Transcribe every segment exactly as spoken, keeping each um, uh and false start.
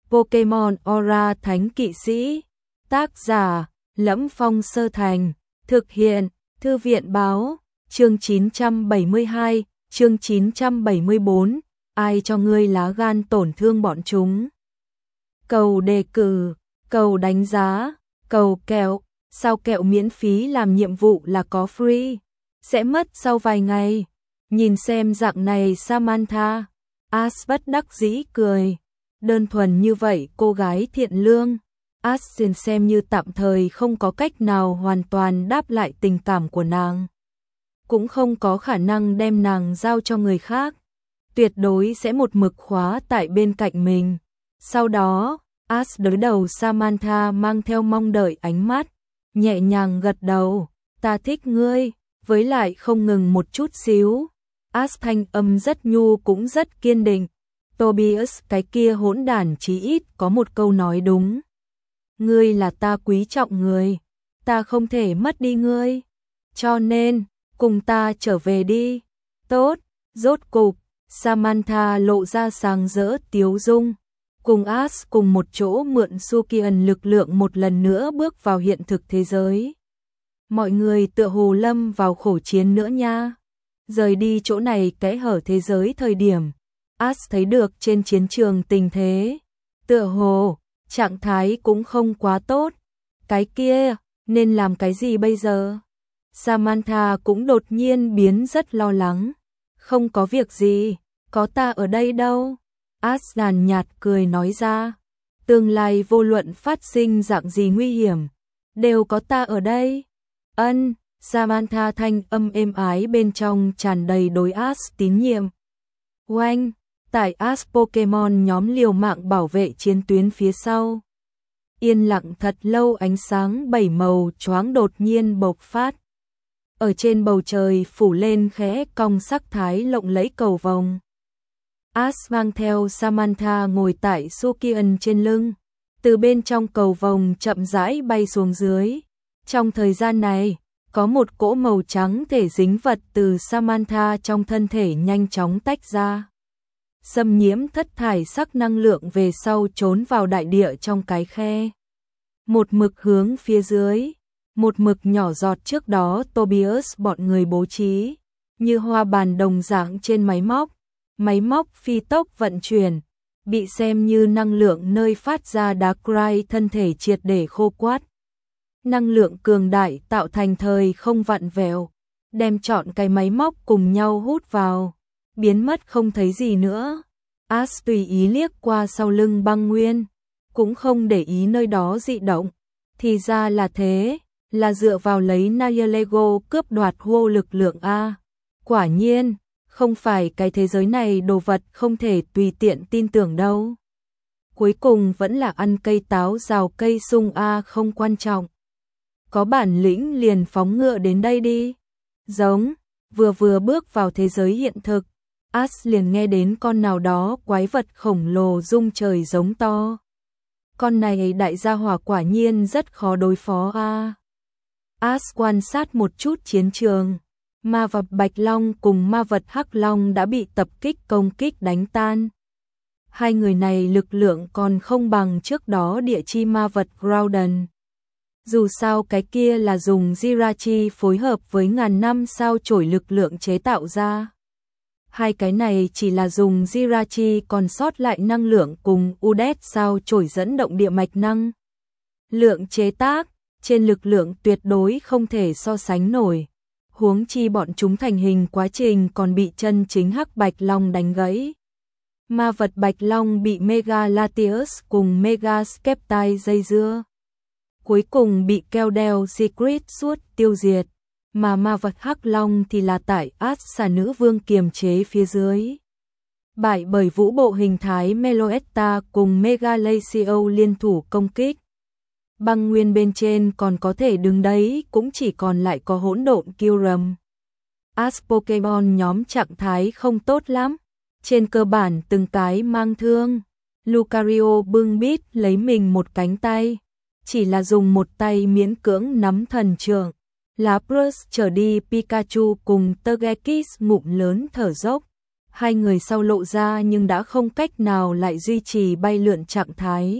Pokemon Aura Thánh Kỵ Sĩ. Tác giả: Lẫm Phong Sơ Thành. Thực hiện: Thư viện báo. Chương chín trăm bảy mươi hai, chương chín trăm bảy mươi bốn. Ai cho ngươi lá gan tổn thương bọn chúng? Cầu đề cử, cầu đánh giá, cầu kẹo. Sao kẹo miễn phí làm nhiệm vụ là có free? Sẽ mất sau vài ngày. Nhìn xem dạng này Samantha. Ash bất đắc dĩ cười. Đơn thuần như vậy cô gái thiện lương. Ash xem như tạm thời không có cách nào hoàn toàn đáp lại tình cảm của nàng. Cũng không có khả năng đem nàng giao cho người khác. Tuyệt đối sẽ một mực khóa tại bên cạnh mình. Sau đó, Ash đối đầu Samantha mang theo mong đợi ánh mắt. Nhẹ nhàng gật đầu. Ta thích ngươi. Với lại không ngừng một chút xíu. Ash thanh âm rất nhu cũng rất kiên định. Tobias cái kia hỗn đản chí ít có một câu nói đúng. Ngươi là ta quý trọng người. Ta không thể mất đi ngươi. Cho nên, cùng ta trở về đi. Tốt, rốt cục, Samantha lộ ra sáng rỡ tiếu dung. Cùng Ash cùng một chỗ mượn Sukian lực lượng một lần nữa bước vào hiện thực thế giới. Mọi người tựa hồ lâm vào khổ chiến nữa nha. Rời đi chỗ này kẽ hở thế giới thời điểm. Ash thấy được trên chiến trường tình thế. Tựa hồ, trạng thái cũng không quá tốt. Cái kia, nên làm cái gì bây giờ? Samantha cũng đột nhiên biến rất lo lắng. Không có việc gì, có ta ở đây đâu. Ash nhàn nhạt cười nói ra. Tương lai vô luận phát sinh dạng gì nguy hiểm, đều có ta ở đây. Ân, Samantha thanh âm êm ái bên trong tràn đầy đối Ash tín nhiệm. Oanh, tại Ash Pokemon nhóm liều mạng bảo vệ chiến tuyến phía sau. Yên lặng thật lâu ánh sáng bảy màu choáng đột nhiên bộc phát. Ở trên bầu trời phủ lên khẽ cong sắc thái lộng lẫy cầu vồng. Ash mang theo Samantha ngồi tại Sukian trên lưng. Từ bên trong cầu vồng chậm rãi bay xuống dưới. Trong thời gian này, có một cỗ màu trắng thể dính vật từ Samantha trong thân thể nhanh chóng tách ra. Xâm nhiễm thất thải sắc năng lượng về sau trốn vào đại địa trong cái khe. Một mực hướng phía dưới, một mực nhỏ giọt trước đó Tobias bọn người bố trí, như hoa bàn đồng dạng trên máy móc. Máy móc phi tốc vận chuyển, bị xem như năng lượng nơi phát ra Darkrai thân thể triệt để khô quắt. Năng lượng cường đại tạo thành thời không vặn vẹo, đem trọn cái máy móc cùng nhau hút vào, biến mất không thấy gì nữa. Ash tùy ý liếc qua sau lưng Băng Nguyên, cũng không để ý nơi đó dị động. Thì ra là thế, là dựa vào lấy Nihilego cướp đoạt hô lực lượng A. Quả nhiên, không phải cái thế giới này đồ vật không thể tùy tiện tin tưởng đâu. Cuối cùng vẫn là ăn cây táo rào cây sung A không quan trọng. Có bản lĩnh liền phóng ngựa đến đây đi. Giống, vừa vừa bước vào thế giới hiện thực, Ash liền nghe đến con nào đó quái vật khổng lồ rung trời giống to. Con này đại gia hỏa quả nhiên rất khó đối phó a. Ash quan sát một chút chiến trường. Ma vật Bạch Long cùng ma vật Hắc Long đã bị tập kích công kích đánh tan. Hai người này lực lượng còn không bằng trước đó địa chi ma vật Groudon. Dù sao cái kia là dùng Jirachi phối hợp với ngàn năm sao chổi lực lượng chế tạo ra. Hai cái này chỉ là dùng Jirachi còn sót lại năng lượng cùng Udet sao chổi dẫn động địa mạch năng. Lượng chế tác, trên lực lượng tuyệt đối không thể so sánh nổi. Huống chi bọn chúng thành hình quá trình còn bị chân chính Hắc Bạch Long đánh gãy. Ma vật Bạch Long bị Mega Latius cùng Mega Skeptile dây dưa. Cuối cùng bị Keldeo Secret suốt tiêu diệt. Mà ma vật Hắc Long thì là tại Ash xà nữ vương kiềm chế phía dưới. Bại bởi vũ bộ hình thái Meloetta cùng Mega Lacio liên thủ công kích. Băng Nguyên bên trên còn có thể đứng đấy cũng chỉ còn lại có hỗn độn Kyurem. Ash Pokemon nhóm trạng thái không tốt lắm. Trên cơ bản từng cái mang thương. Lucario bưng bít lấy mình một cánh tay. Chỉ là dùng một tay miễn cưỡng nắm thần trượng. Lapras trở đi Pikachu cùng Togekiss ngụm lớn thở dốc. Hai người sau lộ ra nhưng đã không cách nào lại duy trì bay lượn trạng thái.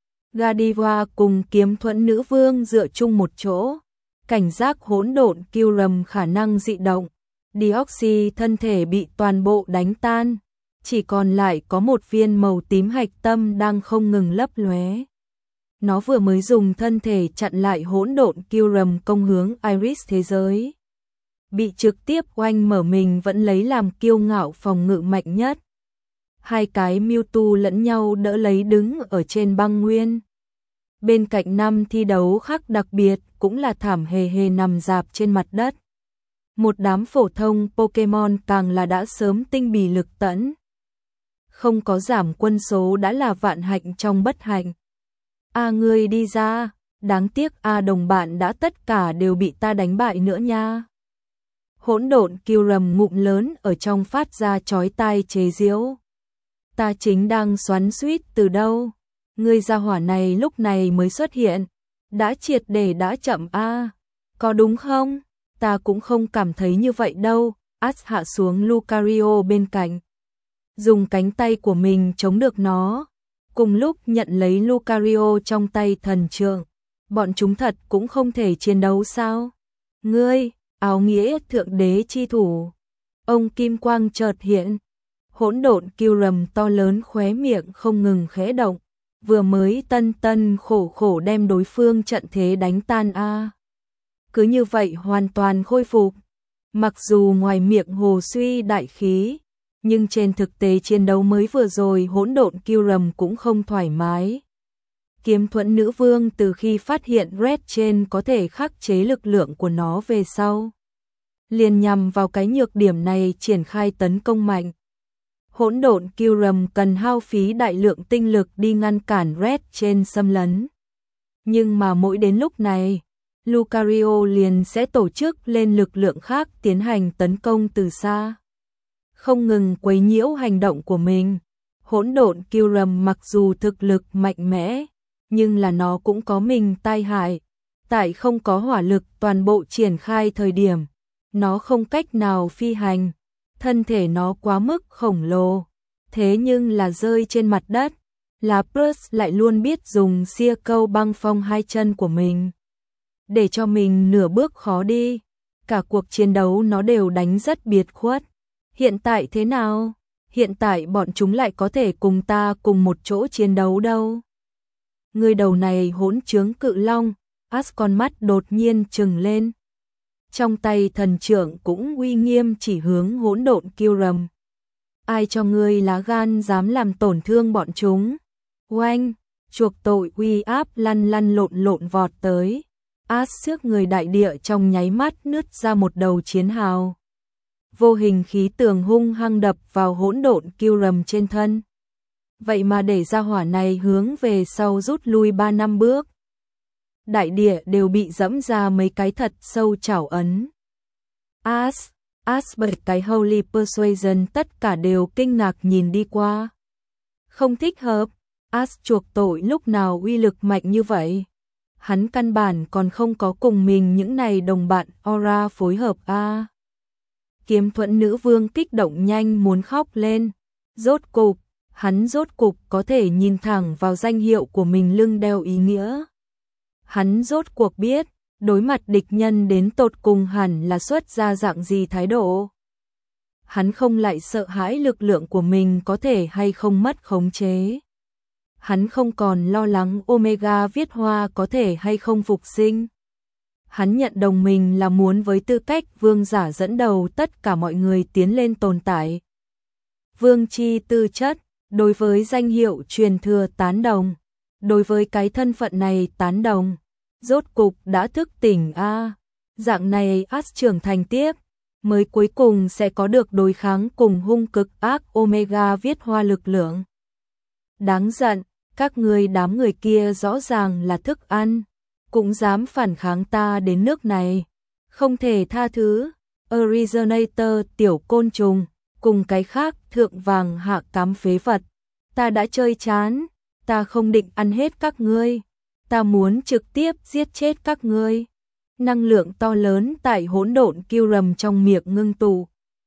Godiva cùng kiếm thuẫn nữ vương dựa chung một chỗ, cảnh giác hỗn độn kill rầm khả năng dị động. Deoxy thân thể bị toàn bộ đánh tan, chỉ còn lại có một viên màu tím hạch tâm đang không ngừng lấp lóe. Nó vừa mới dùng thân thể chặn lại hỗn độn kill rầm công hướng Iris thế giới. Bị trực tiếp oanh mở mình vẫn lấy làm kiêu ngạo phòng ngự mạnh nhất. Hai cái Mewtwo lẫn nhau đỡ lấy đứng ở trên băng nguyên. Bên cạnh năm thi đấu khác đặc biệt cũng là thảm hề hề nằm rạp trên mặt đất. Một đám phổ thông Pokemon càng là đã sớm tinh bì lực tẫn. Không có giảm quân số đã là vạn hạnh trong bất hạnh. A ngươi đi ra, đáng tiếc A đồng bạn đã tất cả đều bị ta đánh bại nữa nha. Hỗn độn kill rầm ngụm lớn ở trong phát ra chói tai chế giễu. Ta chính đang xoắn xuýt từ đâu, ngươi gia hỏa này lúc này mới xuất hiện, đã triệt để đã chậm a, có đúng không? Ta cũng không cảm thấy như vậy đâu. Ash hạ xuống Lucario bên cạnh, dùng cánh tay của mình chống được nó, cùng lúc nhận lấy Lucario trong tay thần trượng. Bọn chúng thật cũng không thể chiến đấu sao? Ngươi, áo nghĩa thượng đế chi thủ. Ông kim quang chợt hiện, hỗn độn kill rầm to lớn khóe miệng không ngừng khẽ động, vừa mới tân tân khổ khổ đem đối phương trận thế đánh tan a. Cứ như vậy hoàn toàn khôi phục. Mặc dù ngoài miệng hồ suy đại khí, nhưng trên thực tế chiến đấu mới vừa rồi hỗn độn kill rầm cũng không thoải mái. Kiếm thuẫn nữ vương từ khi phát hiện Red trên có thể khắc chế lực lượng của nó về sau, liền nhằm vào cái nhược điểm này triển khai tấn công mạnh. Hỗn độn kill rầm cần hao phí đại lượng tinh lực đi ngăn cản Red trên xâm lấn. Nhưng mà mỗi đến lúc này, Lucario liền sẽ tổ chức lên lực lượng khác tiến hành tấn công từ xa, không ngừng quấy nhiễu hành động của mình. Hỗn độn kill rầm mặc dù thực lực mạnh mẽ, nhưng là nó cũng có mình tai hại. Tại không có hỏa lực toàn bộ triển khai thời điểm, nó không cách nào phi hành, thân thể nó quá mức khổng lồ. Thế nhưng là rơi trên mặt đất, Lapras lại luôn biết dùng xia câu băng phong hai chân của mình, để cho mình nửa bước khó đi. Cả cuộc chiến đấu nó đều đánh rất biệt khuất. Hiện tại thế nào? Hiện tại bọn chúng lại có thể cùng ta cùng một chỗ chiến đấu đâu. Người đầu này hỗn trướng cự long, Ash con mắt đột nhiên trừng lên. Trong tay thần trượng cũng uy nghiêm chỉ hướng hỗn độn kill rầm. Ai cho ngươi lá gan dám làm tổn thương bọn chúng? Oanh, chuộc tội uy áp lăn lăn lộn lộn vọt tới. Ash xước người đại địa trong nháy mắt nứt ra một đầu chiến hào. Vô hình khí tường hung hăng đập vào hỗn độn kill rầm trên thân. Vậy mà để ra hỏa này hướng về sau rút lui ba năm bước. Đại địa đều bị dẫm ra mấy cái thật sâu chảo ấn. Ash, Ash bởi cái Holy Persuasion tất cả đều kinh ngạc nhìn đi qua. Không thích hợp, Ash chuộc tội lúc nào uy lực mạnh như vậy. Hắn căn bản còn không có cùng mình những này đồng bạn Aura phối hợp a. À. Kiếm thuẫn nữ vương kích động nhanh muốn khóc lên. Rốt cục, hắn rốt cục có thể nhìn thẳng vào danh hiệu của mình lưng đeo ý nghĩa. Hắn rốt cuộc biết, đối mặt địch nhân đến tột cùng hẳn là xuất ra dạng gì thái độ. Hắn không lại sợ hãi lực lượng của mình có thể hay không mất khống chế. Hắn không còn lo lắng Omega viết hoa có thể hay không phục sinh. Hắn nhận đồng mình là muốn với tư cách vương giả dẫn đầu tất cả mọi người tiến lên tồn tại. Vương chi tư chất, đối với danh hiệu truyền thừa tán đồng, đối với cái thân phận này tán đồng, rốt cục đã thức tỉnh a. À. Dạng này Ash trưởng thành tiếp, mới cuối cùng sẽ có được đối kháng cùng hung cực ác Omega viết hoa lực lượng. Đáng giận, các ngươi đám người kia rõ ràng là thức ăn, cũng dám phản kháng ta đến nước này, không thể tha thứ. Originator tiểu côn trùng, cùng cái khác thượng vàng hạ cám phế vật, ta đã chơi chán, ta không định ăn hết các ngươi, ta muốn trực tiếp giết chết các ngươi. Năng lượng to lớn tại hỗn độn kill rầm trong miệng ngưng tụ.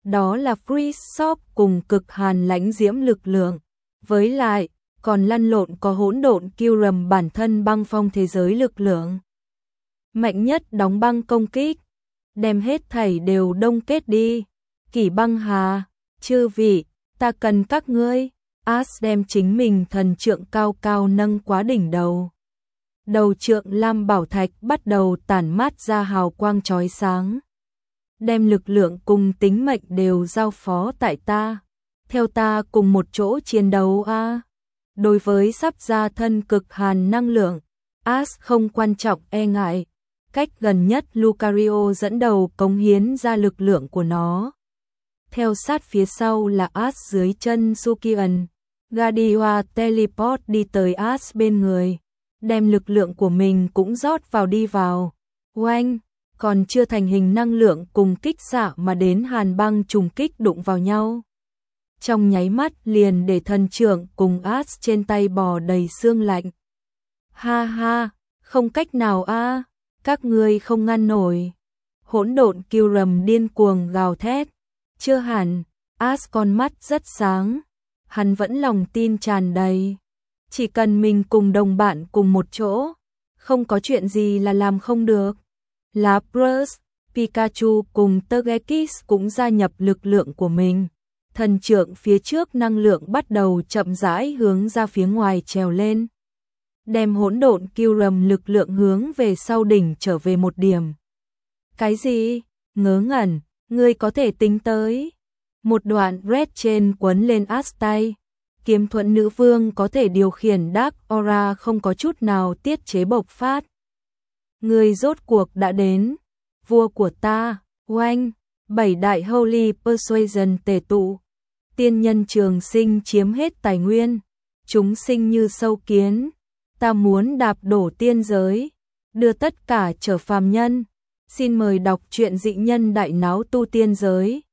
đó là Freeze Shop cùng cực hàn lãnh diễm lực lượng. Với lại, còn lăn lộn có hỗn độn Kyurem bản thân băng phong thế giới lực lượng. Mạnh nhất đóng băng công kích, đem hết thảy đều đông kết đi. Kỷ băng hà, chư vị, ta cần các ngươi. Ash đem chính mình thần trượng cao cao nâng quá đỉnh đầu. Đầu trượng lam bảo thạch bắt đầu tản mát ra hào quang chói sáng. Đem lực lượng cùng tính mệnh đều giao phó tại ta. Theo ta cùng một chỗ chiến đấu a. À. Đối với sắp ra thân cực hàn năng lượng, Ash không quan trọng e ngại. Cách gần nhất Lucario dẫn đầu cống hiến ra lực lượng của nó. Theo sát phía sau là Ash dưới chân Sukian. Gadiwa teleport đi tới Ash bên người, đem lực lượng của mình cũng rót vào đi vào. Oanh, còn chưa thành hình năng lượng cùng kích xạ mà đến hàn băng trùng kích đụng vào nhau. Trong nháy mắt liền để thần trưởng cùng Ash trên tay bò đầy xương lạnh. Ha ha, không cách nào a, các ngươi không ngăn nổi. Hỗn độn Kyurem điên cuồng gào thét. Chưa hẳn, Ash con mắt rất sáng. Hắn vẫn lòng tin tràn đầy. Chỉ cần mình cùng đồng bạn cùng một chỗ, không có chuyện gì là làm không được. Lapras, Pikachu cùng Togekiss cũng gia nhập lực lượng của mình. Thần trượng phía trước năng lượng bắt đầu chậm rãi hướng ra phía ngoài trèo lên. Đem hỗn độn Kyurem lực lượng hướng về sau đỉnh trở về một điểm. Cái gì? Ngớ ngẩn, ngươi có thể tính tới. Một đoạn red trên quấn lên Ash tay. Kiếm thuẫn nữ vương có thể điều khiển Dark Aura không có chút nào tiết chế bộc phát. Người rốt cuộc đã đến. Vua của ta, oanh, bảy đại Holy Persuasion tề tụ. Tiên nhân trường sinh chiếm hết tài nguyên. Chúng sinh như sâu kiến. Ta muốn đạp đổ tiên giới. Đưa tất cả trở phàm nhân. Xin mời đọc truyện dị nhân đại náo tu tiên giới.